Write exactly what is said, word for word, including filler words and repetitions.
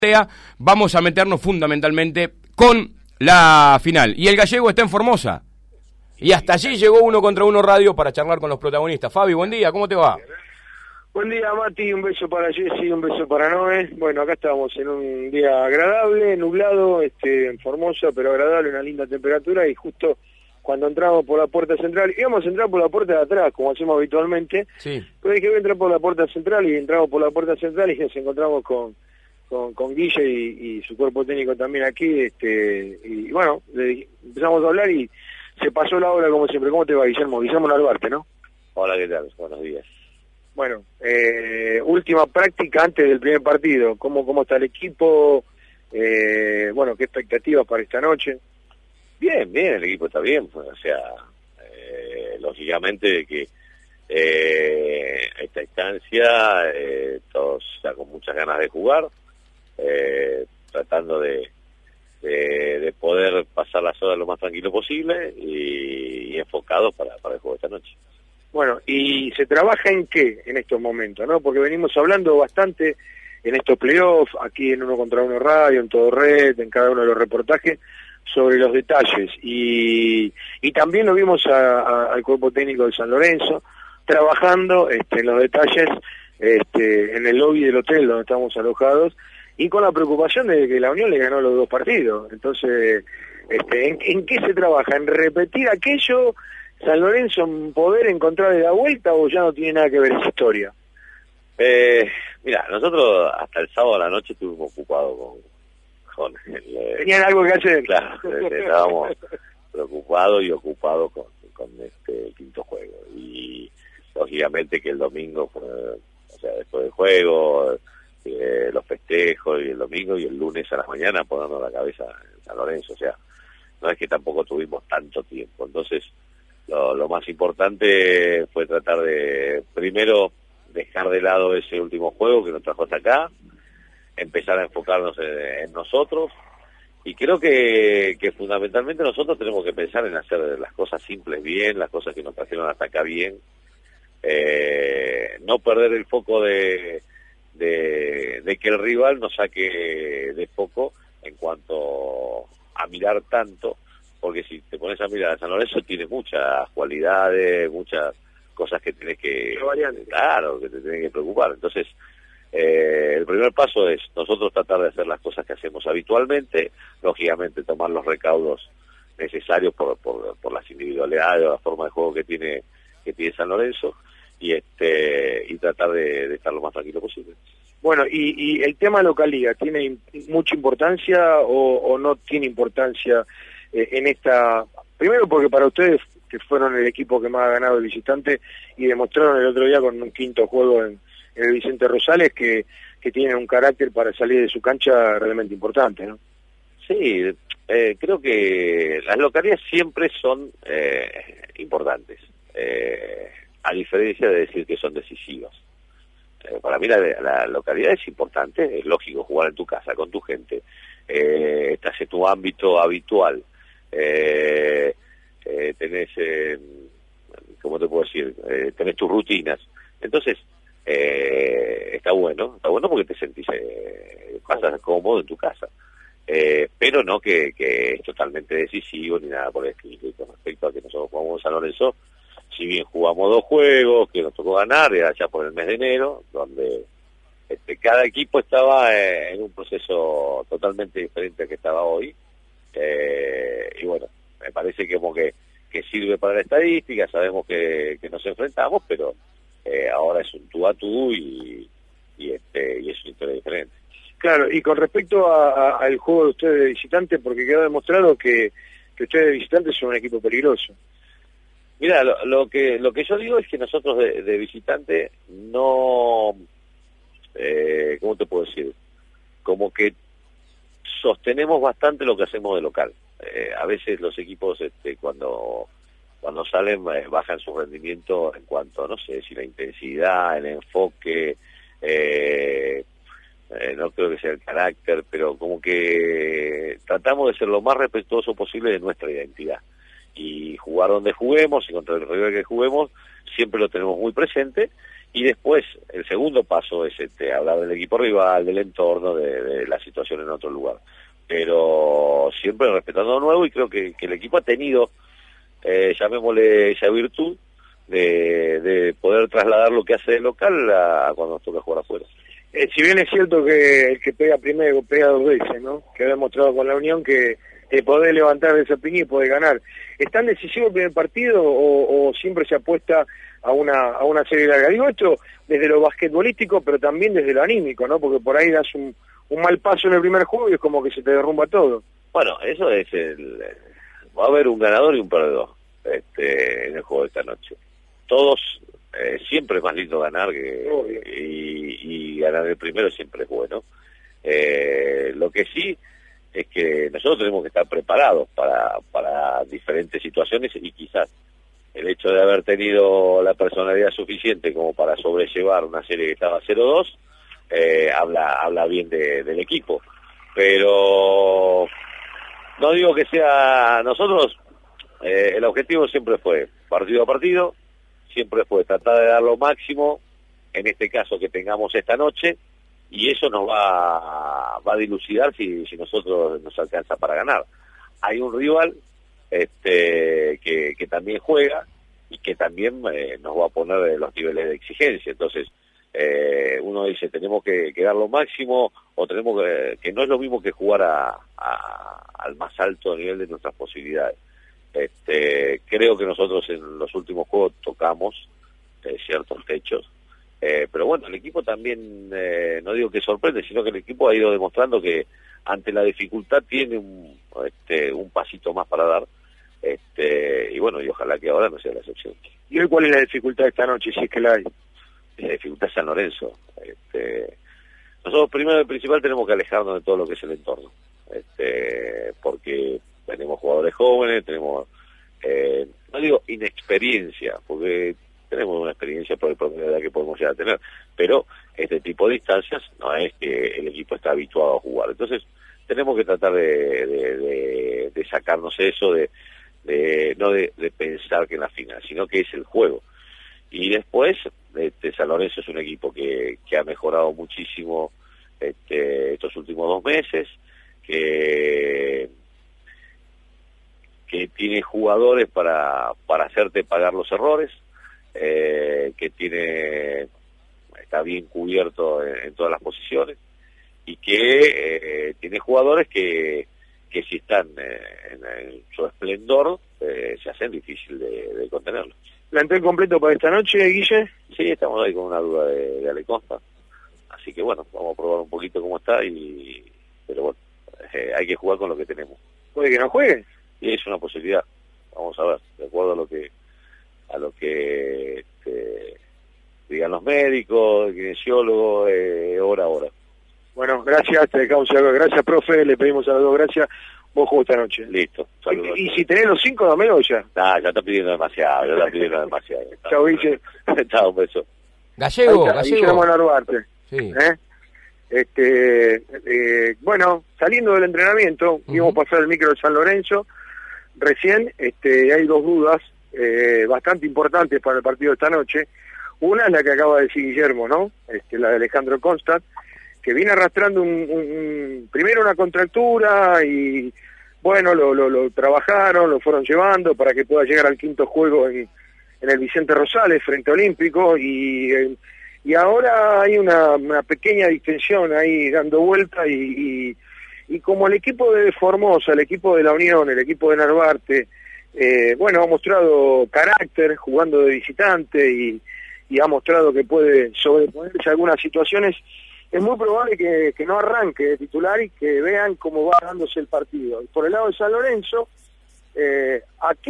Vamos a meternos fundamentalmente con la final. Y el gallego está en Formosa. Y hasta allí llegó Uno Contra Uno Radio para charlar con los protagonistas. Fabi, buen día, ¿cómo te va? Buen día, Mati, un beso para Jessy, un beso para Noé. Bueno, acá estamos en un día agradable, nublado, este, en Formosa, pero agradable, una linda temperatura, y justo cuando entramos por la puerta central, íbamos a entrar por la puerta de atrás, como hacemos habitualmente, sí. Pero dije, voy a entrar por la puerta central, y entramos por la puerta central y nos encontramos con, con, con Guille y, y su cuerpo técnico también aquí, este, y bueno, le, empezamos a hablar y se pasó la hora como siempre. ¿Cómo te va, Guillermo? Guillermo Narvarte, ¿no? Hola, ¿qué tal? Buenos días. Bueno, eh, última práctica antes del primer partido. ¿Cómo, cómo está el equipo? Eh, bueno, ¿qué expectativas para esta noche? Bien, bien, el equipo está bien. O sea, eh, lógicamente que eh, esta instancia, eh, todos ya con muchas ganas de jugar, eh, tratando de, de, de poder pasar las horas lo más tranquilo posible y, y enfocados para, para el juego de esta noche. Bueno, ¿y se trabaja en qué en estos momentos, no? Porque venimos hablando bastante en estos playoffs, aquí en Uno Contra Uno Radio, en Todo Red, en cada uno de los reportajes, sobre los detalles. Y, y también lo vimos a, a, al cuerpo técnico de San Lorenzo, trabajando este, en los detalles este, en el lobby del hotel donde estamos alojados, y con la preocupación de que la Unión le ganó los dos partidos. Entonces, este, ¿en, en qué se trabaja? ¿En repetir aquello? ¿San Lorenzo en poder encontrar de la vuelta o ya no tiene nada que ver esa historia? Eh, mira, nosotros hasta el sábado a la noche estuvimos ocupados con, con el, eh, ¿Tenían algo que hacer? Claro, estábamos preocupados y ocupados con, con este el quinto juego. Y lógicamente que el domingo fue, o sea, después del juego, eh, los festejos y el domingo y el lunes a la mañana poniendo la cabeza en San Lorenzo. O sea, no es que tampoco tuvimos tanto tiempo. Entonces, Lo, lo más importante fue tratar de, primero, dejar de lado ese último juego que nos trajo hasta acá, empezar a enfocarnos en, en nosotros, y creo que, que fundamentalmente nosotros tenemos que pensar en hacer las cosas simples bien, las cosas que nos trajeron hasta acá bien, eh, no perder el foco de, de, de que el rival nos saque de foco en cuanto a mirar tanto, porque si te pones a mirar a San Lorenzo tiene muchas cualidades, muchas cosas que tienes que, claro, que te tienen que preocupar. Entonces, eh, el primer paso es nosotros tratar de hacer las cosas que hacemos habitualmente, lógicamente tomar los recaudos necesarios por, por, por las individualidades o la forma de juego que tiene que tiene San Lorenzo, y este y tratar de, de estar lo más tranquilo posible. Bueno, y, y el tema localidad, ¿tiene mucha importancia o, o no tiene importancia en esta? Primero porque para ustedes, que fueron el equipo que más ha ganado el visitante y demostraron el otro día con un quinto juego en, en el Vicente Rosales que, que tienen un carácter para salir de su cancha realmente importante, ¿no? Sí, eh, creo que las localidades siempre son eh, importantes, eh, a diferencia de decir que son decisivas. Eh, para mí la, la localidad es importante, es lógico jugar en tu casa, con tu gente, eh, estás en tu ámbito habitual. Eh, eh, tenés, eh, ¿cómo te puedo decir? Eh, tenés tus rutinas. Entonces, eh, está bueno, está bueno porque te sentís, eh, pasas cómodo en tu casa. Eh, pero no que, que es totalmente decisivo ni nada por el estilo. Y con respecto a que nosotros jugamos San Lorenzo, si bien jugamos dos juegos, que nos tocó ganar, era ya por el mes de enero, donde este, cada equipo estaba eh, en un proceso totalmente diferente al que estaba hoy. Eh, y bueno, me parece que como que, que sirve para la estadística, sabemos que, que nos enfrentamos, pero eh, ahora es un tú a tú y, y, este, y es una historia diferente. Claro, y con respecto a, a, al juego de ustedes de visitante, porque quedó demostrado que, que ustedes de visitantes son un equipo peligroso. Mira, lo, lo que lo que yo digo es que nosotros de, de visitante no, eh, ¿cómo te puedo decir? Como que sostenemos bastante lo que hacemos de local. Eh, a veces los equipos este, cuando cuando salen eh, bajan su rendimiento en cuanto, no sé, si la intensidad, el enfoque, eh, eh, no creo que sea el carácter, pero como que tratamos de ser lo más respetuoso posible de nuestra identidad. Y jugar donde juguemos y contra el rival que juguemos, siempre lo tenemos muy presente, Y después, el segundo paso es este, hablar del equipo rival, del entorno, de, de la situación en otro lugar. Pero siempre respetando lo nuevo, y creo que, que el equipo ha tenido, eh, llamémosle esa virtud, de, de poder trasladar lo que hace de local a, a cuando nos toca jugar afuera. Eh, si bien es cierto que el que pega primero pega dos veces, ¿no? Que ha demostrado con la Unión que eh, poder levantar esa piña y poder ganar. ¿Es tan decisivo el primer partido o, o siempre se apuesta a una a una serie larga? Digo esto desde lo basquetbolístico, pero también desde lo anímico, ¿no? Porque por ahí das un, un mal paso en el primer juego y es como que se te derrumba todo. Bueno, eso es el... Va a haber un ganador y un perdedor este, en el juego de esta noche. Todos, eh, siempre es más lindo ganar que, y, y ganar el primero siempre es bueno. Eh, lo que sí es que nosotros tenemos que estar preparados para, para diferentes situaciones, y quizás el hecho de haber tenido la personalidad suficiente como para sobrellevar una serie que estaba cero dos, eh, habla habla bien de, del equipo. Pero no digo que sea... Nosotros, eh, el objetivo siempre fue partido a partido, siempre fue tratar de dar lo máximo, en este caso que tengamos esta noche, y eso nos va, va a dilucidar si, si nosotros nos alcanza para ganar. Hay un rival este, que, que también juega y que también eh, nos va a poner los niveles de exigencia. Entonces, eh, uno dice, tenemos que, que dar lo máximo, o tenemos que, que no es lo mismo que jugar a, a, al más alto nivel de nuestras posibilidades. Este, creo que nosotros en los últimos juegos tocamos eh, ciertos techos, eh, pero bueno, el equipo también, eh, no digo que sorprende, sino que el equipo ha ido demostrando que ante la dificultad tiene un, este, un pasito más para dar, este, y bueno, y ojalá que ahora no sea la excepción. ¿Y hoy cuál es la dificultad de esta noche, si es que la hay? La dificultad es San Lorenzo. Este, nosotros primero y principal tenemos que alejarnos de todo lo que es el entorno, este, porque tenemos jugadores jóvenes, tenemos, eh, no digo inexperiencia, porque tenemos una experiencia por el promedio de edad que podemos llegar a tener, pero este tipo de distancias no es que el equipo está habituado a jugar. Entonces tenemos que tratar de, de, de, de sacarnos eso, de, de no de, de pensar que en la final, sino que es el juego. Y después, este, San Lorenzo es un equipo que, que ha mejorado muchísimo este, estos últimos dos meses, que que tiene jugadores para, para hacerte pagar los errores, eh, que tiene está bien cubierto en, en todas las posiciones, y que eh, tiene jugadores que, que si están eh, en, en su esplendor, eh, se hacen difícil de, de contenerlo. ¿Plantel completo para esta noche, Guille? Sí, estamos ahí con una duda de, de Ale Costa, así que bueno, vamos a probar un poquito cómo está, y pero bueno, eh, hay que jugar con lo que tenemos. ¿Puede que no juegue? Y es una posibilidad, vamos a ver, de acuerdo a lo que a lo que este, digan los médicos, el kinesiólogo, eh, hora a hora. Bueno, gracias, te dejamos algo. Gracias, profe, le pedimos a los dos gracias. Vos jugás esta noche. Listo. Saludos. Y, y si tenés los cinco, dámelo ya. Nah, ya está pidiendo demasiado, ya está pidiendo demasiado. Chao, Guille. Chao, un beso. Gallego, está, Gallego. Guillermo Narvarte. Sí. ¿Eh? Este, eh, bueno, saliendo del entrenamiento, uh-huh. íbamos a pasar el micro de San Lorenzo. Recién este, hay dos dudas eh, bastante importantes para el partido de esta noche. Una es la que acaba de decir Guillermo, ¿no? Este, la de Alejandro Constant, que viene arrastrando un, un, un, primero una contractura y bueno, lo, lo, lo trabajaron, lo fueron llevando para que pueda llegar al quinto juego en, en el Vicente Rosales frente a Olímpico, y, eh, y ahora hay una, una pequeña distensión ahí dando vuelta, y, y Y como el equipo de Formosa, el equipo de la Unión, el equipo de Narvarte, eh, bueno, ha mostrado carácter jugando de visitante y, y ha mostrado que puede sobreponerse a algunas situaciones, es muy probable que, que no arranque de titular y que vean cómo va dándose el partido. Y por el lado de San Lorenzo, eh, aquí